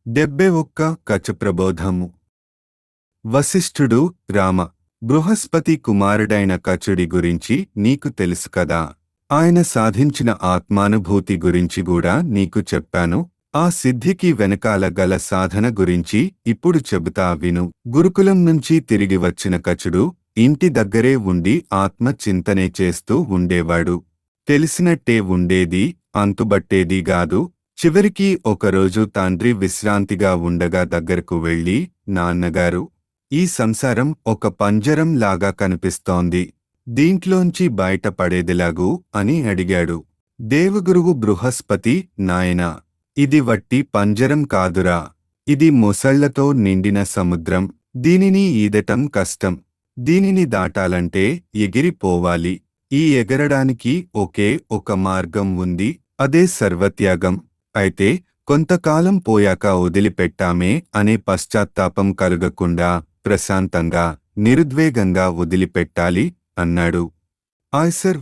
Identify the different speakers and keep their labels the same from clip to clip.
Speaker 1: 71 కచప్రబోధము. వశిష్ఠుడు, రామ, బృహస్పతి కుమారుడైన కచుడి గురించి నీకు తెలుసు కదా. ఆయన సాధించిన ఆత్మానుభూతి గురించి కూడా నీకు చెప్పాను. ఆ సిద్ధికి వెనకాల గల సాధన గురించి ఇప్పుడు చెబుతా విను. గురుకులం నుంచి తిరిగి వచ్చిన కచుడు ఇంటి దగ్గరే ఉండి ఆత్మ చింతనే చేస్తూ ఉండేవాడు. తెలిసినట్టే ఉండేది, అంతుబట్టేది గాదు. చివరికి ఒకరోజు తండ్రి విశ్రాంతిగా ఉండగా దగ్గరకు వెళ్ళి, నాన్నగారు, ఈ సంసారం ఒక పంజరం లాగా కనిపిస్తోంది, దీంట్లోంచి బయటపడేదిలాగూ అని అడిగాడు. దేవగురువు బృహస్పతి, నాయనా, ఇది వట్టి పంజరం కాదురా, ఇది మొసళ్లతో నిండిన సముద్రం. దీనిని ఈదటం కష్టం. దీనిని దాటాలంటే ఎగిరిపోవాలి. ఈ ఎగరడానికి ఒకే ఒక మార్గం ఉంది, అదే సర్వత్యాగం. అయితే కొంతకాలం పోయాక వదిలిపెట్టామే అనే పశ్చాత్తాపం కలుగకుండా ప్రశాంతంగా, నిరుద్వేగంగా వదిలిపెట్టాలి అన్నాడు. ఆయ్సర్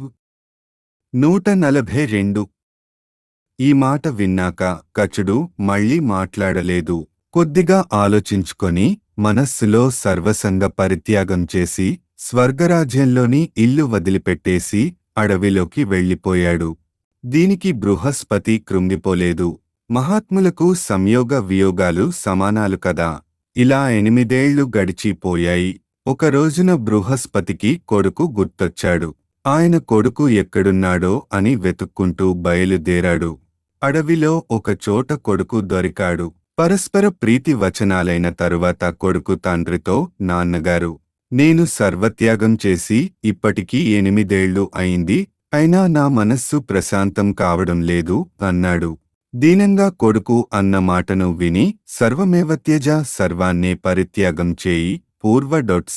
Speaker 1: 142. ఈ మాట విన్నాక కచుడు మళ్ళీ మాట్లాడలేదు. కొద్దిగా ఆలోచించుకొని మనస్సులో సర్వసంగ పరిత్యాగం చేసి స్వర్గరాజ్యంలోని ఇల్లు వదిలిపెట్టేసి అడవిలోకి వెళ్ళిపోయాడు. దీనికి బృహస్పతి కృంగిపోలేదు. మహాత్ములకు సంయోగ వియోగాలు సమానాలు కదా. ఇలా 8 ఏళ్లు గడిచిపోయాయి. ఒక రోజున బృహస్పతికి కొడుకు గుర్తొచ్చాడు. ఆయన కొడుకు ఎక్కడున్నాడో అని వెతుక్కుంటూ బయలుదేరాడు. అడవిలో ఒక చోట కొడుకు దొరికాడు. పరస్పర ప్రీతి వచనాలైన తరువాత కొడుకు తండ్రితో, నాన్నగారు, నేను సర్వత్యాగం చేసి ఇప్పటికీ 8 ఏళ్లు అయింది, అయినా నా మనస్సు ప్రశాంతం కావడం లేదు అన్నాడు. దీనంగా కొడుకు అన్న మాటను విని, సర్వమేవత్యజ, సర్వాన్నే పరిత్యాగం చేయి, పూర్వ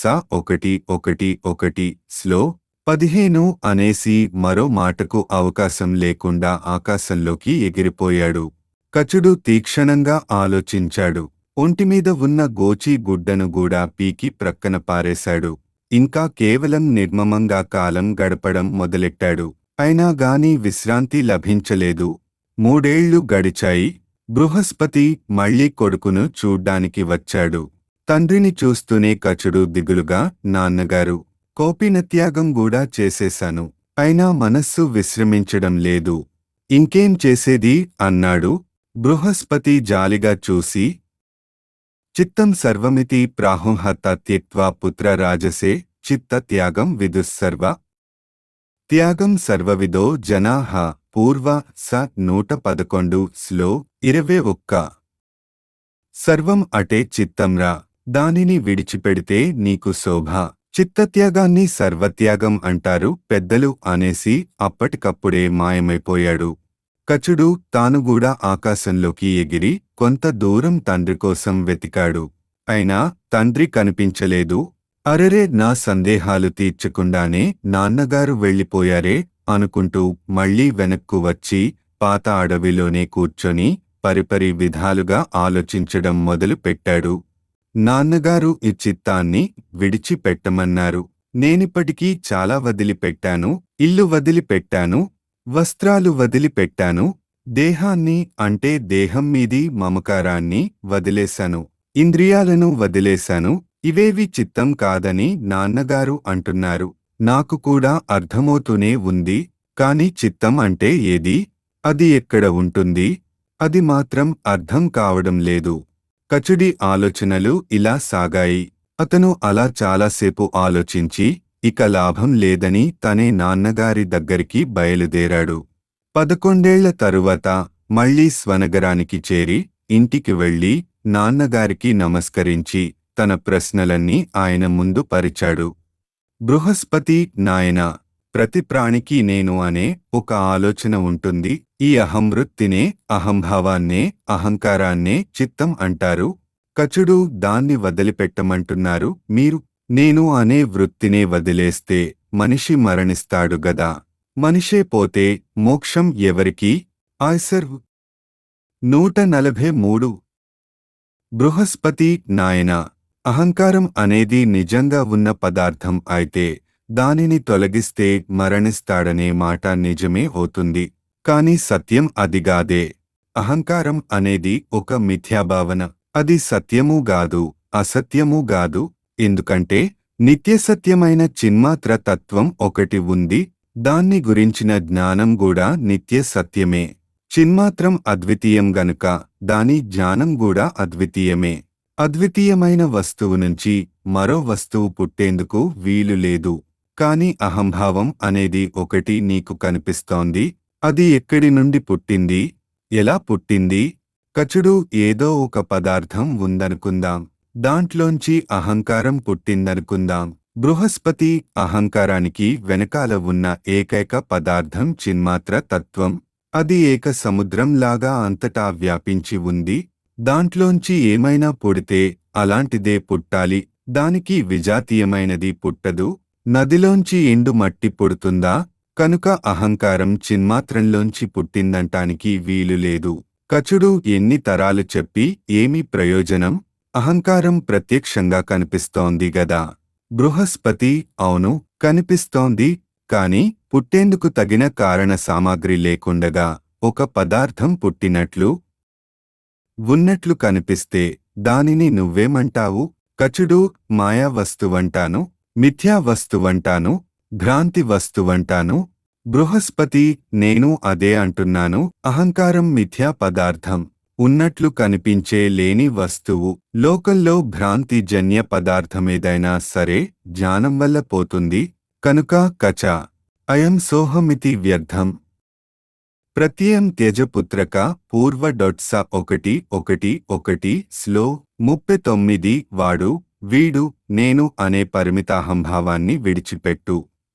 Speaker 1: 1:1:1 స్లో 15 అనేసి మరో మాటకు అవకాశం లేకుండా ఆకాశంలోకి ఎగిరిపోయాడు. కచుడు తీక్షణంగా ఆలోచించాడు. ఒంటిమీద ఉన్న గోచి గుడ్డను కూడా పీకి ప్రక్కన పారేశాడు. ఇంకా కేవలం నిర్మమంగా కాలం గడపడం మొదలెట్టాడు. అయినా గాని విశ్రాంతి లభించలేదు. 3 ఏళ్లు గడిచాయి. బృహస్పతి మళ్లీ కొడుకును చూడ్డానికి వచ్చాడు. తండ్రిని చూస్తూనే కచుడు దిగులుగా, నాన్నగారు, కోపినత్యాగం కూడా చేసేశాను, అయినా మనస్సు విశ్రమించడం లేదు. ఇంకేం చేసేది అన్నాడు. బృహస్పతి జాలిగా చూసి, చిత్తం సర్వమితి ప్రాహుంహత త్యక్త్వా పుత్ర రాజసే చిత్త త్యాగం విదుస్సర్వ త్యాగం సర్వవిదో జనాః పూర్వ 111 స్లో 21. సర్వం అటే చిత్తంరా, దానిని విడిచిపెడితే నీకు శోభ. చిత్తత్యాగాన్ని సర్వత్యాగం అంటారు పెద్దలు అనేసి అప్పటికప్పుడే మాయమైపోయాడు. కచుడు తానుగూడా ఆకాశంలోకి ఎగిరి కొంత దూరం తండ్రి కోసం వెతికాడు. అయినా తండ్రి కనిపించలేదు. అరెరే, నా సందేహాలు తీర్చకుండానే నాన్నగారు వెళ్ళిపోయారే అనుకుంటూ మళ్లీ వెనక్కు వచ్చి పాత అడవిలోనే కూర్చొని పరిపరి విధాలుగా ఆలోచించడం మొదలు పెట్టాడు. నాన్నగారు ఈ చిత్తాన్ని విడిచిపెట్టమన్నారు. నేనిప్పటికీ చాలా వదిలిపెట్టాను. ఇల్లు వదిలిపెట్టాను, వస్త్రాలు వదిలిపెట్టాను, దేహాన్ని అంటే దేహం మీది మమకారాన్ని వదిలేశాను, ఇంద్రియాలను వదిలేశాను. ఇవేవి చిత్తం కాదని నాన్నగారు అంటున్నారు. నాకు కూడా అర్థమవుతూనే ఉంది. కాని చిత్తం అంటే ఏది? అది ఎక్కడ ఉంటుంది? అది మాత్రం అర్థం కావడం లేదు. కచుడి ఆలోచనలు ఇలా సాగాయి. అతను అలా చాలాసేపు ఆలోచించి ఇక లాభం లేదని తనే నాన్నగారి దగ్గరికి బయలుదేరాడు. 11 ఏళ్ల తరువాత మళ్లీ స్వనగరానికి చేరి ఇంటికి వెళ్ళి నాన్నగారికి నమస్కరించి తన ప్రశ్నలన్నీ ఆయన ముందు పరిచాడు. బృహస్పతి, నాయనా, ప్రతి ప్రాణికి నేను అనే ఒక ఆలోచన ఉంటుంది. ఈ అహంవృత్తినే, అహంభావాన్నే, అహంకారాన్నే చిత్తం అంటారు. కచుడు దాన్ని వదిలిపెట్టమంటున్నారు మీరు. నేను అనే వృత్తినే వదిలేస్తే మనిషి మరణిస్తాడు గదా. మనిషే పోతే మోక్షం ఎవరికి? ఆయ్సర్ 143. బృహస్పతి, నాయనా, అహంకారం అనేది నిజంగా ఉన్న పదార్థం అయితే దానిని తొలగిస్తే మరణిస్తాడనే మాట నిజమే అవుతుంది. కాని సత్యం అదిగాదే. అహంకారం అనేది ఒక మిథ్యాభావన. అది సత్యమూ గాదు, అసత్యమూ గాదు. ఎందుకంటే నిత్యసత్యమైన చిన్మాత్ర తత్వం ఒకటి ఉంది. దాన్ని గురించిన జ్ఞానం గూడా నిత్య సత్యమే. చిన్మాత్రం అద్వితీయం గనుక దాని జ్ఞానం గూడా అద్వితీయమే. అద్వితీయమైన వస్తువు నుంచి మరో వస్తువు పుట్టేందుకు వీలు లేదు. కాని అహంభావం అనేది ఒకటి నీకు కనిపిస్తోంది. అది ఎక్కడి నుండి పుట్టింది? ఎలా పుట్టింది? కచుడు ఏదో ఒక పదార్థం ఉందనుకుందాం. దాంట్లోంచి అహంకారం పుట్టిందనుకుందాం. బృహస్పతి అహంకారానికి వెనకాల ఉన్న ఏకైక పదార్థం చిన్మాత్ర తత్వం. అది ఏక సముద్రంలాగా అంతటా వ్యాపించి ఉంది. దాంట్లోంచి ఏమైనా పుడితే అలాంటిదే పుట్టాలి. దానికి విజాతీయమైనది పుట్టదు. నదిలోంచి ఎండు మట్టి పుడుతుందా? కనుక అహంకారం చిన్మాత్రంలోంచి పుట్టిందంటానికి వీలు లేదు. కచుడు ఎన్ని తరాలు చెప్పి ఏమి ప్రయోజనం? అహంకారం ప్రత్యక్షంగా కనిపిస్తోంది గదా. బృహస్పతి అవును కనిపిస్తోంది. కాని పుట్టేందుకు తగిన కారణ సామాగ్రి లేకుండగా ఒక పదార్థం పుట్టినట్లు ఉన్నట్లు కనిపిస్తే దానిని నువ్వేమంటావు? కచుడు మాయా వస్తువంటాను, మిథ్యా వస్తువంటాను, భ్రాంతి వస్తువంటాను. బృహస్పతి నేను అదే అంటున్నాను. అహంకారం మిథ్యా పదార్థం, ఉన్నట్లు కనిపించే లేని వస్తువు. లోకంలో భ్రాంతి జన్య పదార్థమేదైనా సరే జ్ఞానం వల్ల పోతుంది. కనుక కచ అయం సోహమితి వ్యర్థం. ప్రత్యయం త్యజపుత్రక పూర్వ డొట్స 1:1:1 స్లో 39 వాడు వీడు నేను అనే పరిమితాహంభావాన్ని విడిచిపెట్టు.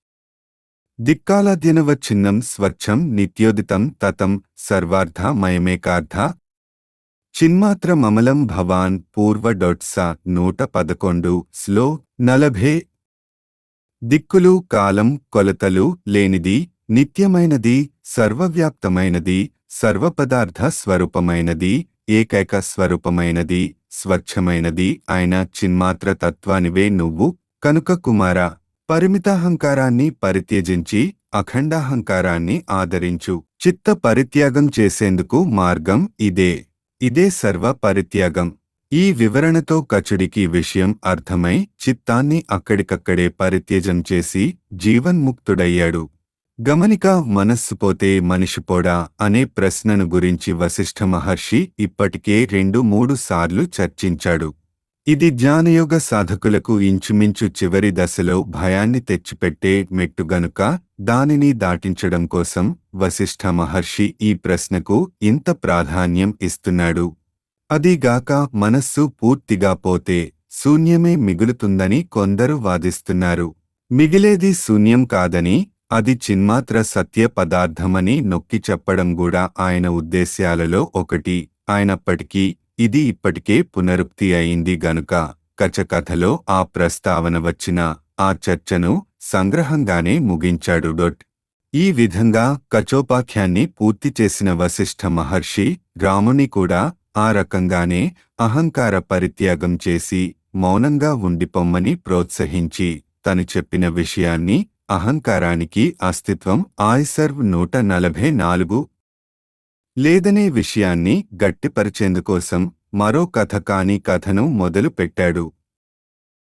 Speaker 1: దిక్కాలాద్యనవచ్ఛిన్నం స్వచ్ఛం నిత్యోదితం తతం సర్వార్థమయమేకార్థ. చిన్మాత్రమమలం భవాన్ పూర్వ డొట్స 111 స్లో 40. దిక్కులు కాలం కొలతలు లేనిది, నిత్యమైనది, సర్వవ్యాప్తమైనది, సర్వపదార్థ స్వరూపమైనది, ఏకైక స్వరూపమైనది, స్వచ్ఛమైనది అయిన చిన్మాత్ర తత్వానివే నువ్వు. కనుక కుమార, పరిమితాహంకారాన్ని పరిత్యజించి అఖండాహంకారాన్ని ఆదరించు. చిత్త పరిత్యాగం చేసేందుకు మార్గం ఇదే. ఇదే సర్వ పరిత్యాగం. ఈ వివరణతో కచుడికి విషయం అర్థమై చిత్తాన్ని అక్కడికక్కడే పరిత్యజం చేసి జీవన్ముక్తుడయ్యాడు. గమనిక మనస్సు పోతే మనిషిపోడా అనే ప్రశ్నను గురించి వశిష్ఠ మహర్షి ఇప్పటికే 2-3 సార్లు చర్చించాడు. ఇది జ్ఞానయోగ సాధకులకు ఇంచుమించు చివరి దశలో భయాన్ని తెచ్చిపెట్టే మెట్టు గనుక దానిని దాటించడం కోసం వశిష్ఠ మహర్షి ఈ ప్రశ్నకు ఇంత ప్రాధాన్యం ఇస్తున్నాడు. అదీగాక మనస్సు పూర్తిగా పోతే శూన్యమే మిగులుతుందని కొందరు వాదిస్తున్నారు. మిగిలేది శూన్యం కాదని, అది చిన్మాత్ర సత్య పదార్థమని నొక్కి చెప్పడం కూడా ఆయన ఉద్దేశ్యాలలో ఒకటి. అయినప్పటికీ ఇది ఇప్పటికే పునరుక్తి అయింది గనుక కచకథలో ఆ ప్రస్తావన వచ్చిన ఆ చర్చను సంగ్రహంగానే ముగించాడు. ఈ విధంగా కచోపాఖ్యాన్ని పూర్తి చేసిన వశిష్ఠ మహర్షి రాముని కూడా ఆ రకంగానే అహంకార పరిత్యాగం చేసి మౌనంగా ఉండిపొమ్మని ప్రోత్సహించి తను చెప్పిన విషయాన్ని, అహంకారానికి అస్తిత్వం ఆయిసర్వ్ 144 లేదనే విషయాన్ని గట్టిపరిచేందుకోసం మరో కథ కాని కథను మొదలు పెట్టాడు.